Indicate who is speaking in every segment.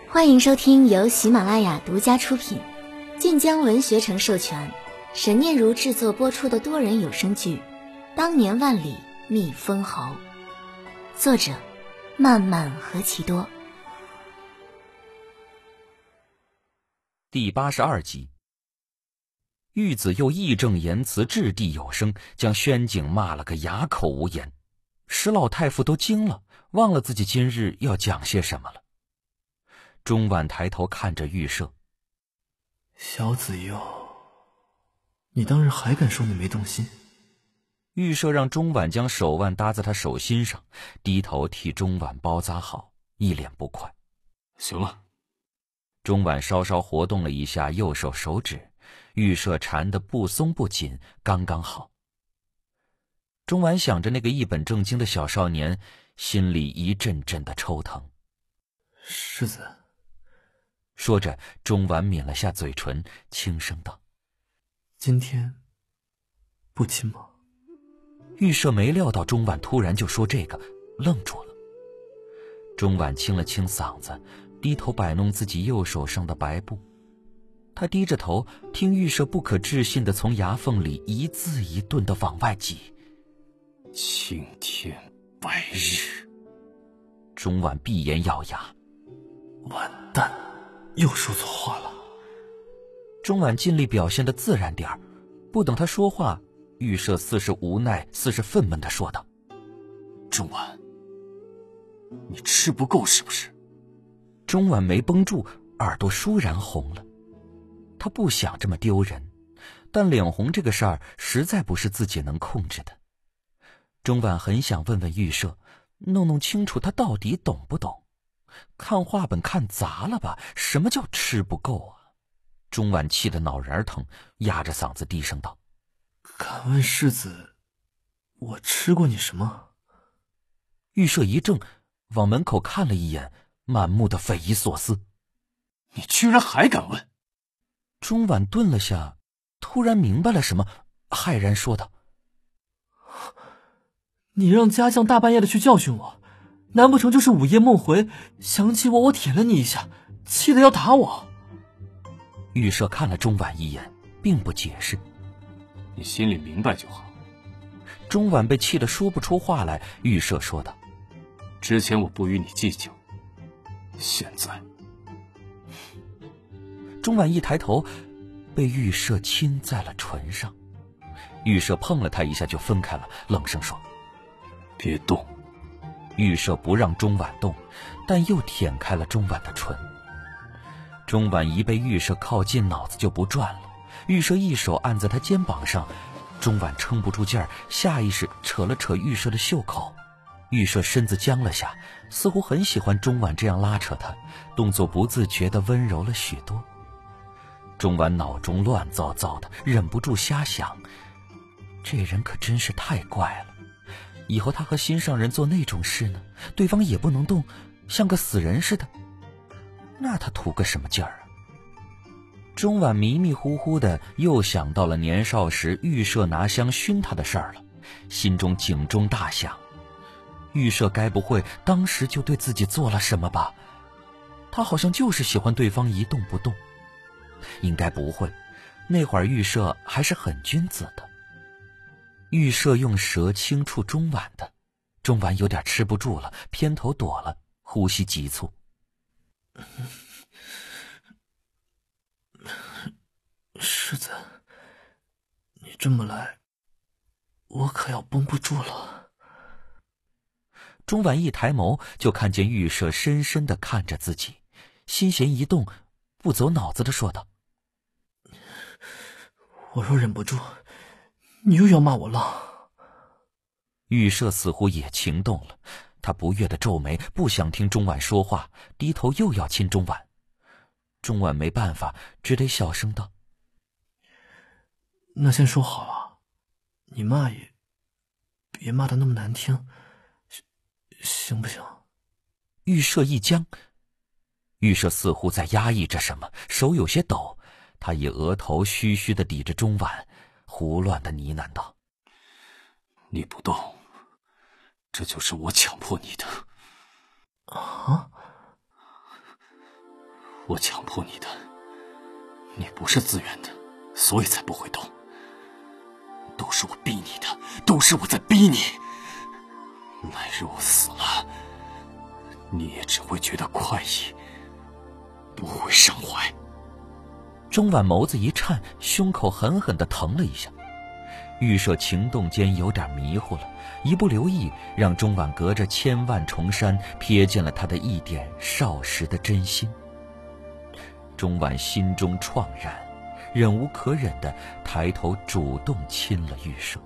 Speaker 1: 欢迎收听由喜马拉雅独家出品、晋江文学城授权、沈念如制作播出的多人有声剧《当年万里觅封侯》，作者漫漫何其多。
Speaker 2: 第82集，玉子又义正言辞、掷地有声，将宣景骂了个哑口无言。石老太傅都惊了，忘了自己今日要讲些什么了。钟婉抬头看着玉舍，
Speaker 3: 小子哟，你当日还敢说你没动心？
Speaker 2: 玉舍让钟婉将手腕搭在他手心上，低头替钟婉包扎好，一脸不快。
Speaker 4: 行了。
Speaker 2: 钟婉稍稍活动了一下右手手指，玉舍缠得不松不紧，刚刚好。钟婉想着那个一本正经的小少年，心里一阵阵的抽疼。
Speaker 3: 世子，
Speaker 2: 说着，钟婉抿了下嘴唇，轻声道：“
Speaker 3: 今天不亲吗？”
Speaker 2: 玉舍没料到钟婉突然就说这个，愣住了。钟婉清了清嗓子，低头摆弄自己右手上的白布。他低着头，听玉舍不可置信地从牙缝里一字一顿地往外挤：“
Speaker 4: 青天白日。”
Speaker 2: 钟婉闭眼咬牙：“
Speaker 3: 完蛋，又说错话了。”
Speaker 2: 钟婉尽力表现得自然点儿，不等他说话，玉舍似是无奈似是愤懑地说道：“
Speaker 4: 钟婉，你吃不够是不是？”
Speaker 2: 钟婉没绷住，耳朵倏然红了。他不想这么丢人，但脸红这个事儿实在不是自己能控制的。钟婉很想问问玉舍，弄弄清楚他到底懂不懂。看话本看砸了吧，什么叫吃不够啊？钟婉气得脑仁疼，压着嗓子低声道：“
Speaker 3: 敢问世子，我吃过你什么？”
Speaker 2: 玉舍一怔，往门口看了一眼，满目的匪夷所思。
Speaker 4: “你居然还敢问！”
Speaker 2: 钟婉顿了下，突然明白了什么，骇然说道：“
Speaker 3: 你让家将大半夜的去教训我，难不成就是午夜梦回，想起我舔了你一下，气得要打我？”
Speaker 2: 玉舍看了钟婉一眼，并不解释：“
Speaker 4: 你心里明白就好。”
Speaker 2: 钟婉被气得说不出话来，玉舍说道：“
Speaker 4: 之前我不与你计较，现在……”
Speaker 2: 钟婉一抬头，被玉舍亲在了唇上。玉舍碰了他一下就分开了，冷声说：“
Speaker 4: 别动。”
Speaker 2: 玉舍不让钟婉动，但又舔开了钟婉的唇。钟婉一被玉舍靠近，脑子就不转了。玉舍一手按在他肩膀上，钟婉撑不住劲儿，下意识扯了扯玉舍的袖口。玉舍身子僵了下，似乎很喜欢钟婉这样拉扯他，动作不自觉地温柔了许多。钟婉脑中乱糟糟的，忍不住瞎想，这人可真是太怪了。以后他和心上人做那种事呢，对方也不能动，像个死人似的，那他图个什么劲儿啊？钟婉迷迷糊糊的又想到了年少时玉舍拿香熏他的事儿了，心中警钟大响。玉舍该不会当时就对自己做了什么吧？他好像就是喜欢对方一动不动。应该不会，那会儿玉舍还是很君子的。玉舍用舌轻触钟婉的，钟婉有点吃不住了，偏头躲了，呼吸急促。
Speaker 3: 世子，你这么来，我可要绷不住了。
Speaker 2: 钟婉一抬眸，就看见玉舍深深地看着自己，心弦一动，不走脑子的说道：“
Speaker 3: 我若忍不住，你又要骂我浪。”
Speaker 2: 玉舍似乎也情动了，他不悦的皱眉，不想听钟婉说话，低头又要亲钟婉。钟婉没办法，只得小声道：“
Speaker 3: 那先说好了，你骂也别骂得那么难听，行不行？”
Speaker 2: 玉舍一僵，玉舍似乎在压抑着什么，手有些抖，他以额头虚虚地抵着钟婉，胡乱地呢喃道：“
Speaker 4: 你不动，这就是我强迫你的。”
Speaker 3: 啊！
Speaker 4: 我强迫你的，你不是自愿的，所以才不会动。都是我逼你的，都是我在逼你。来日我死了，你也只会觉得快意，不会伤怀。
Speaker 2: 钟婉眸子一颤，胸口狠狠地疼了一下。预设情动间有点迷糊了，一不留意让钟婉隔着千万重山瞥见了他的一点少时的真心。钟婉心中怆然，忍无可忍地抬头主动亲了预设。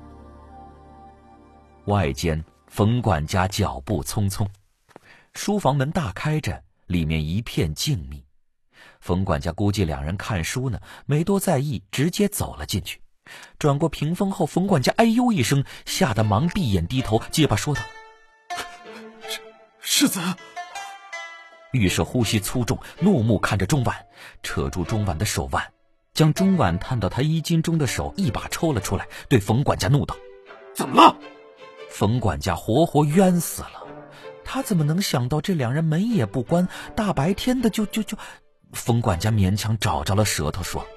Speaker 2: 外间冯管家脚步匆匆，书房门大开着，里面一片静谧。冯管家估计两人看书呢，没多在意，直接走了进去。转过屏风后，冯管家哎呦一声，吓得忙闭眼低头，结巴说道：“
Speaker 3: 世子。”
Speaker 2: 预设呼吸粗重，怒目看着钟婉，扯住钟婉的手腕，将钟婉探到他衣襟中的手一把抽了出来，对冯管家怒道：“
Speaker 4: 怎么了？”
Speaker 2: 冯管家活活冤死了，他怎么能想到这两人门也不关，大白天的就……冯管家勉强找着了舌头说：“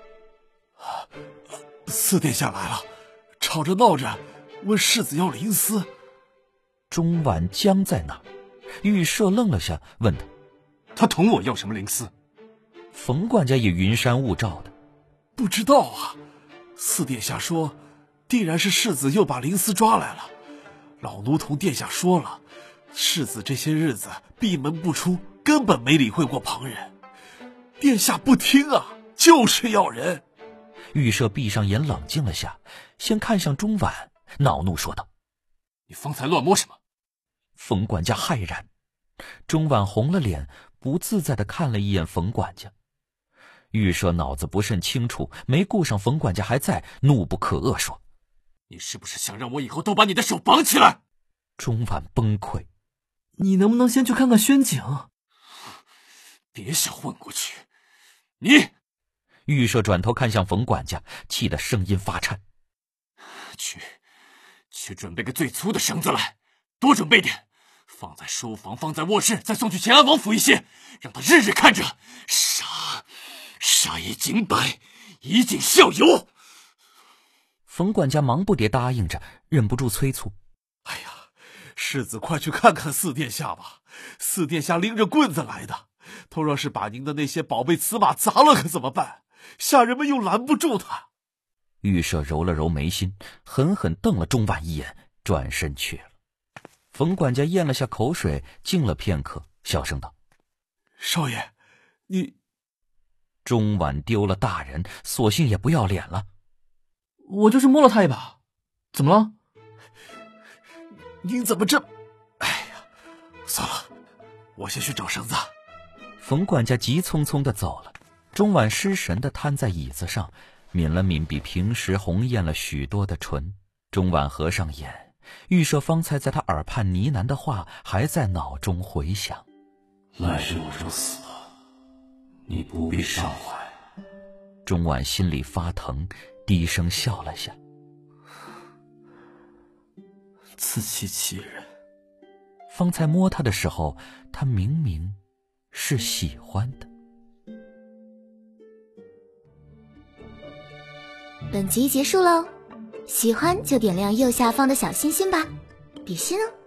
Speaker 3: 四殿下来了，吵着闹着问世子要灵丝。”
Speaker 2: 钟婉僵在那儿，预设愣了下，问他：“
Speaker 4: 他同我要什么灵丝？”
Speaker 2: 冯管家也云山雾罩的：“
Speaker 3: 不知道啊，四殿下说，定然是世子又把灵丝抓来了。老奴同殿下说了，世子这些日子闭门不出，根本没理会过旁人。殿下不听啊，就是要人。”
Speaker 2: 预设闭上眼冷静了下，先看向钟婉，恼怒说道：“
Speaker 4: 你方才乱摸什么？”
Speaker 2: 冯管家骇然。钟婉红了脸，不自在地看了一眼冯管家。预设脑子不甚清楚，没顾上冯管家还在，怒不可遏说：“
Speaker 4: 你是不是想让我以后都把你的手绑起来？”
Speaker 2: 钟婉崩溃：“
Speaker 3: 你能不能先去看看宣景？”
Speaker 4: 别想混过去！你！
Speaker 2: 预设转头看向冯管家，气得声音发颤：“
Speaker 4: 去准备个最粗的绳子来，多准备点，放在书房，放在卧室，再送去乾安王府一些，让他日日看着，杀一儆百，以儆效尤。”
Speaker 2: 冯管家忙不迭答应着，忍不住催促：“
Speaker 3: 哎呀，世子快去看看四殿下吧，四殿下拎着棍子来的，他若是把您的那些宝贝瓷马砸了可怎么办？下人们又拦不住他。”
Speaker 2: 预设揉了揉眉心，狠狠瞪了钟婉一眼，转身去了。冯管家咽了下口水，静了片刻，小声道：“
Speaker 3: 少爷，你……”
Speaker 2: 钟婉丢了大人，索性也不要脸了：“
Speaker 3: 我就是摸了他一把，怎么了？”“您怎么这……哎呀，算了，我先去找绳子。”
Speaker 2: 冯管家急匆匆地走了。钟婉失神地瘫在椅子上，抿了抿比平时红艳了许多的唇。钟婉合上眼，预设方才在他耳畔呢喃的话还在脑中回响：“
Speaker 4: 来日我若死了，你不必伤怀。”
Speaker 2: 钟婉心里发疼，低声笑了下：“
Speaker 3: 自欺欺人。
Speaker 2: 方才摸他的时候，他明明是喜欢的。”
Speaker 1: 本集结束喽，喜欢就点亮右下方的小心心吧，比心哦。